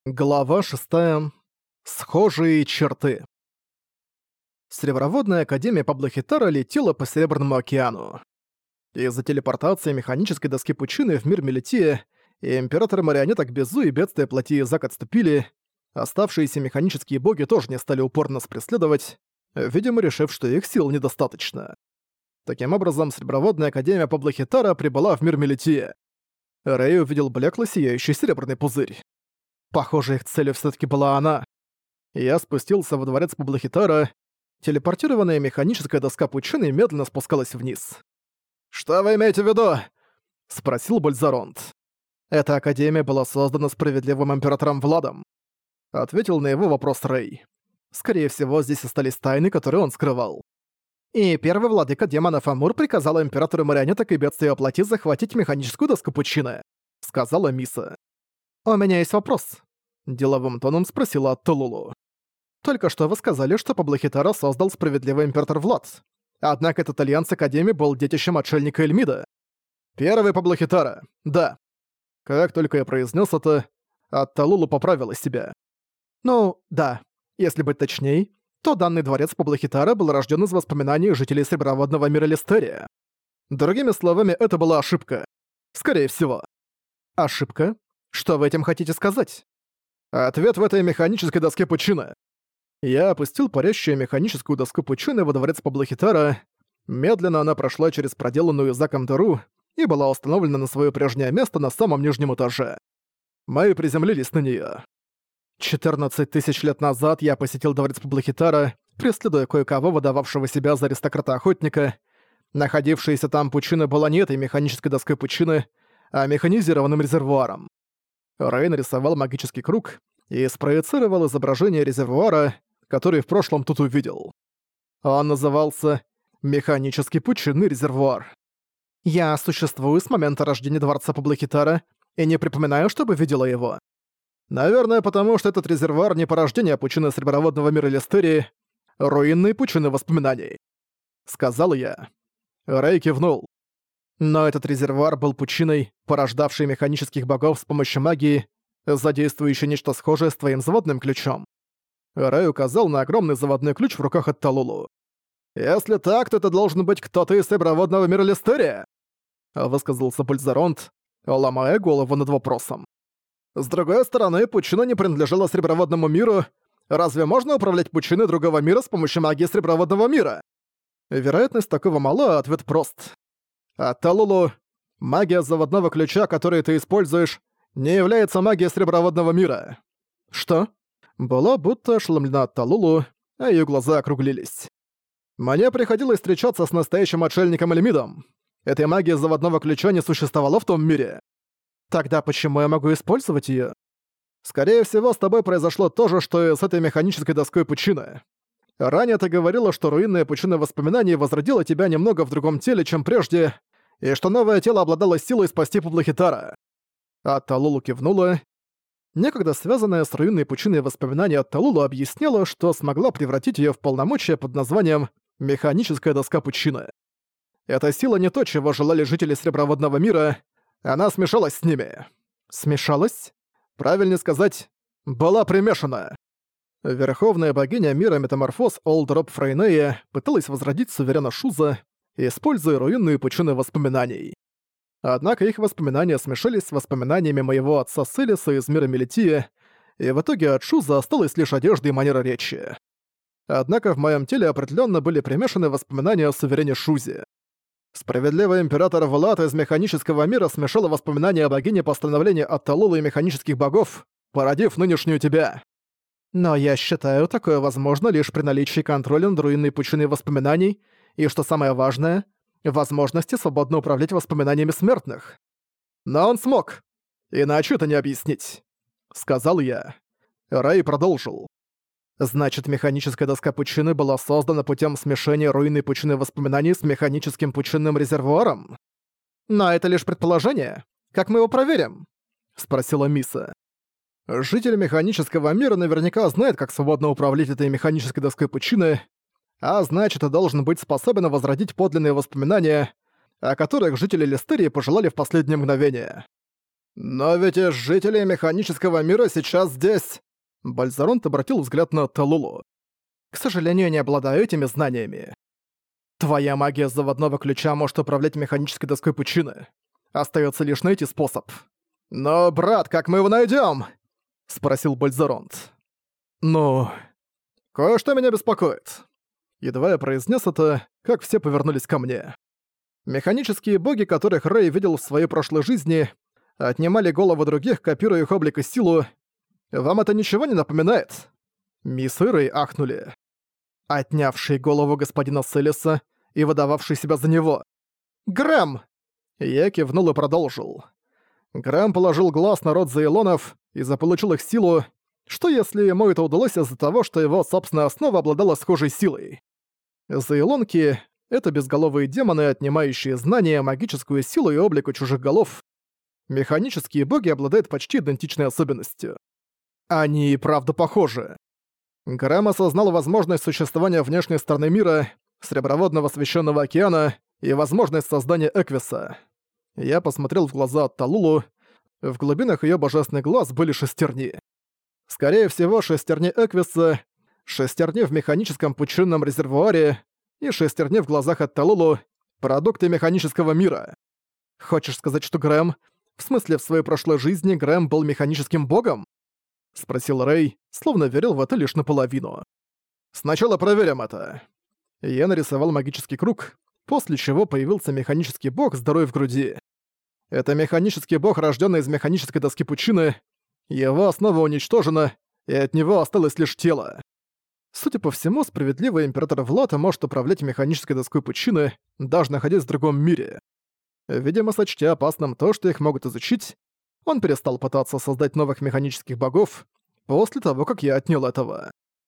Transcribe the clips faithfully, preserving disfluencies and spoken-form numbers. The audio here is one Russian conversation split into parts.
Глава шестая. Схожие черты. Среброводная академия Паблохитара летела по Серебряному океану. Из-за телепортации механической доски Пучины в мир Мелития и император марионеток Безу и бедствия плоти Зак отступили, оставшиеся механические боги тоже не стали упорно нас преследовать, видимо, решив, что их сил недостаточно. Таким образом, Среброводная академия Паблохитара прибыла в мир Мелития. Рэй увидел блекло сияющий серебряный пузырь. Похоже, их целью всё-таки была она. Я спустился во дворец Паблохитара. Телепортированная механическая доска Пучины медленно спускалась вниз. «Что вы имеете в виду?» — спросил Бальзаронт. «Эта академия была создана справедливым императором Владом», — ответил на его вопрос Рэй. Скорее всего, здесь остались тайны, которые он скрывал. И первый владыка демонов Амур приказал императору марионеток и бедствия плоти захватить механическую доску Пучины, — сказала Миса. «У меня есть вопрос», — деловым тоном спросила Атталулу. «Только что вы сказали, что Паблохитара создал справедливый император Влад. Однако этот альянс Академии был детищем отшельника Эльмида. Первый Паблохитара, да». Как только я произнес это, Атталулу поправила себя. «Ну, да, если быть точней, то данный дворец Паблохитара был рожден из воспоминаний жителей Среброводного мира Листерия. Другими словами, это была ошибка. Скорее всего». «Ошибка? Что вы этим хотите сказать?» Ответ в этой механической доске Пучины. Я опустил парящую механическую доску Пучины во дворец Паблохитара. Медленно она прошла через проделанную Заком дыру и была установлена на свое прежнее место на самом нижнем этаже. Мы приземлились на нее. четырнадцать тысяч лет назад я посетил дворец Паблохитара, преследуя кое-кого, выдававшего себя за аристократа-охотника. Находившаяся там Пучина была не этой механической доской Пучины, а механизированным резервуаром. Рэй нарисовал магический круг и спроецировал изображение резервуара, который в прошлом тут увидел. Он назывался «Механический пучинный резервуар». Я существую с момента рождения дворца Паблохитара и не припоминаю, чтобы видела его. Наверное, потому что этот резервуар не порождение пучины Среброводного мира Листерии, руинные пучины воспоминаний. Сказал я. Рэй кивнул. Но этот резервуар был пучиной, порождавшей механических богов с помощью магии, задействующей нечто схожее с твоим заводным ключом. Рэй указал на огромный заводной ключ в руках Атталулу. «Если так, то это должен быть кто-то из Среброводного мира Листерия», — высказался Бальзаронт, ломая голову над вопросом. «С другой стороны, пучина не принадлежала Среброводному миру. Разве можно управлять пучиной другого мира с помощью магии Среброводного мира?» Вероятность такого мала, ответ прост. Атталулу, магия заводного ключа, который ты используешь, не является магией Среброводного мира. Что? Была будто ошеломлена Атталулу, а её глаза округлились. Мне приходилось встречаться с настоящим отшельником Эльмидом. Этой магии заводного ключа не существовало в том мире. Тогда почему я могу использовать её? Скорее всего, с тобой произошло то же, что и с этой механической доской Пучины. Ранее ты говорила, что руинная пучина воспоминаний возродила тебя немного в другом теле, чем прежде, и что новое тело обладало силой спасти Паблохитара. Атталулу кивнула. Некогда связанная с руинной пучиной воспоминаний Атталулу объяснила, что смогла превратить её в полномочия под названием «Механическая доска Пучины». Эта сила не то, чего желали жители Среброводного мира, она смешалась с ними. Смешалась? Правильнее сказать, была примешана. Верховная богиня мира Метаморфоз Олдроп Фрейнея пыталась возродить суверена Шуза, используя руинные пучины воспоминаний. Однако их воспоминания смешались с воспоминаниями моего отца Селиса из мира Мелития, и в итоге от Шуза осталась лишь одежда и манера речи. Однако в моем теле определенно были примешаны воспоминания о суверене Шузе. Справедливый император Влад из механического мира смешал воспоминания о богине постановления Атталулы и механических богов, породив нынешнюю тебя. Но я считаю, такое возможно лишь при наличии контроля над руинной пучиной воспоминаний и, что самое важное, возможности свободно управлять воспоминаниями смертных. Но он смог. Иначе это не объяснить. Сказал я. Рэй продолжил. Значит, механическая доска пучины была создана путем смешения руинной пучины воспоминаний с механическим пучинным резервуаром? Но это лишь предположение. Как мы его проверим? Спросила Миса. Житель механического мира наверняка знает, как свободно управлять этой механической доской Пучины, а значит, и должен быть способен возродить подлинные воспоминания, о которых жители Листерии пожелали в последнее мгновение. «Но ведь и жители механического мира сейчас здесь!» Бальзаронт обратил взгляд на Талулу. «К сожалению, не обладаю этими знаниями. Твоя магия заводного ключа может управлять механической доской пучины. Остается лишь найти способ». «Но, брат, как мы его найдем? Спросил Бальзаронт. «Ну, кое-что меня беспокоит». Едва я произнес это, как все повернулись ко мне. Механические боги, которых Рэй видел в своей прошлой жизни, отнимали головы других, копируя их облик и силу. Вам это ничего не напоминает? Мисс и Рэй ахнули. Отнявший голову господина Селеса и выдававший себя за него. «Грэм!» Я кивнул и продолжил. Грэм положил глаз на род Заилонов и заполучил их силу. Что если ему это удалось из-за того, что его собственная основа обладала схожей силой? Заилонки — это безголовые демоны, отнимающие знания, магическую силу и облик у чужих голов. Механические боги обладают почти идентичной особенностью. Они и правда похожи. Грэм осознал возможность существования внешней стороны мира, Среброводного священного океана и возможность создания Эквиса. Я посмотрел в глаза Талулу. В глубинах её божественных глаз были шестерни. Скорее всего, шестерни Эквиса, шестерни в механическом пучинном резервуаре и шестерни в глазах от Талулу — продукты механического мира. Хочешь сказать, что Грэм... В смысле, в своей прошлой жизни Грэм был механическим богом? Спросил Рэй, словно верил в это лишь наполовину. Сначала проверим это. Я нарисовал магический круг, после чего появился механический бог с дырой в груди. Это механический бог, рожденный из механической доски пучины. Его основа уничтожена, и от него осталось лишь тело. Судя по всему, справедливый император Влада может управлять механической доской пучины, даже находясь в другом мире. Видимо, сочтя опасным то, что их могут изучить, он перестал пытаться создать новых механических богов после того, как я отнял этого.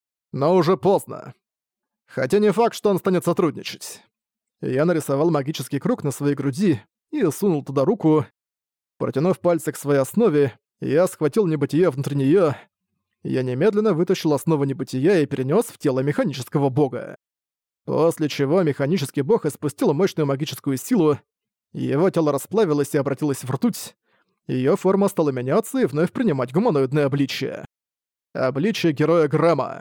Но уже поздно. Хотя не факт, что он станет сотрудничать. Я нарисовал магический круг на своей груди и сунул туда руку. Протянув пальцы к своей основе, я схватил небытие внутри неё. Я немедленно вытащил основу небытия и перенёс в тело механического бога. После чего механический бог испустил мощную магическую силу, его тело расплавилось и обратилось в ртуть. Её форма стала меняться и вновь принимать гуманоидное обличие. Обличие героя Грэма.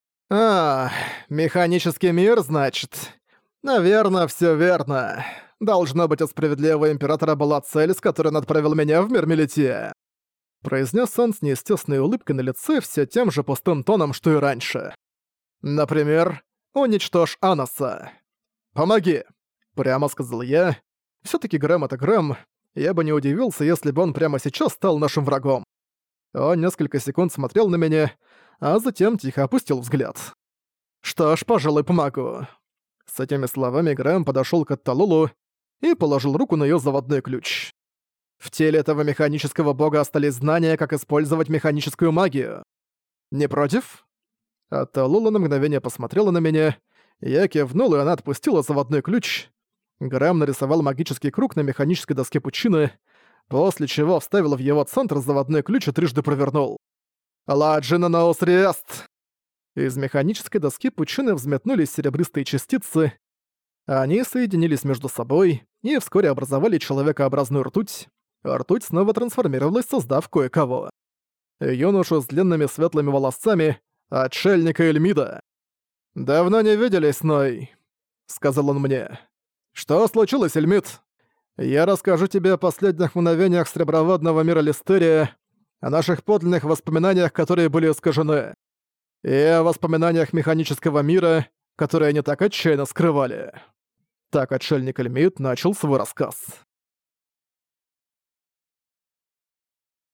«А, механический мир, значит? Наверно, всё верно. Должно быть, у справедливого императора была цель, с которой он отправил меня в мир Мелития», произнес он с неестественной улыбкой на лице всё тем же пустым тоном, что и раньше. «Например, уничтожь Аноса». «Помоги», — прямо сказал я. Всё-таки Грэм — это Грэм. Я бы не удивился, если бы он прямо сейчас стал нашим врагом. Он несколько секунд смотрел на меня, а затем тихо опустил взгляд. «Что ж, пожалуй, помогу». С этими словами Грэм подошёл к Талулу и положил руку на её заводной ключ. В теле этого механического бога остались знания, как использовать механическую магию. «Не против?» Талула на мгновение посмотрела на меня, я кивнул, и она отпустила заводной ключ. Грэм нарисовал магический круг на механической доске пучины, после чего вставил в его центр заводной ключ и трижды провернул. «Ладжина Наус Риэст!» Из механической доски пучины взметнулись серебристые частицы. Они соединились между собой и вскоре образовали человекообразную ртуть. Ртуть снова трансформировалась, создав кое-кого. Юношу с длинными светлыми волосами, отшельника Эльмида. «Давно не виделись, Ной», — сказал он мне. «Что случилось, Эльмид? Я расскажу тебе о последних мгновениях среброводного мира Листерия, о наших подлинных воспоминаниях, которые были искажены, и о воспоминаниях механического мира, которые они так отчаянно скрывали». Так отшельник Эльмид начал свой рассказ.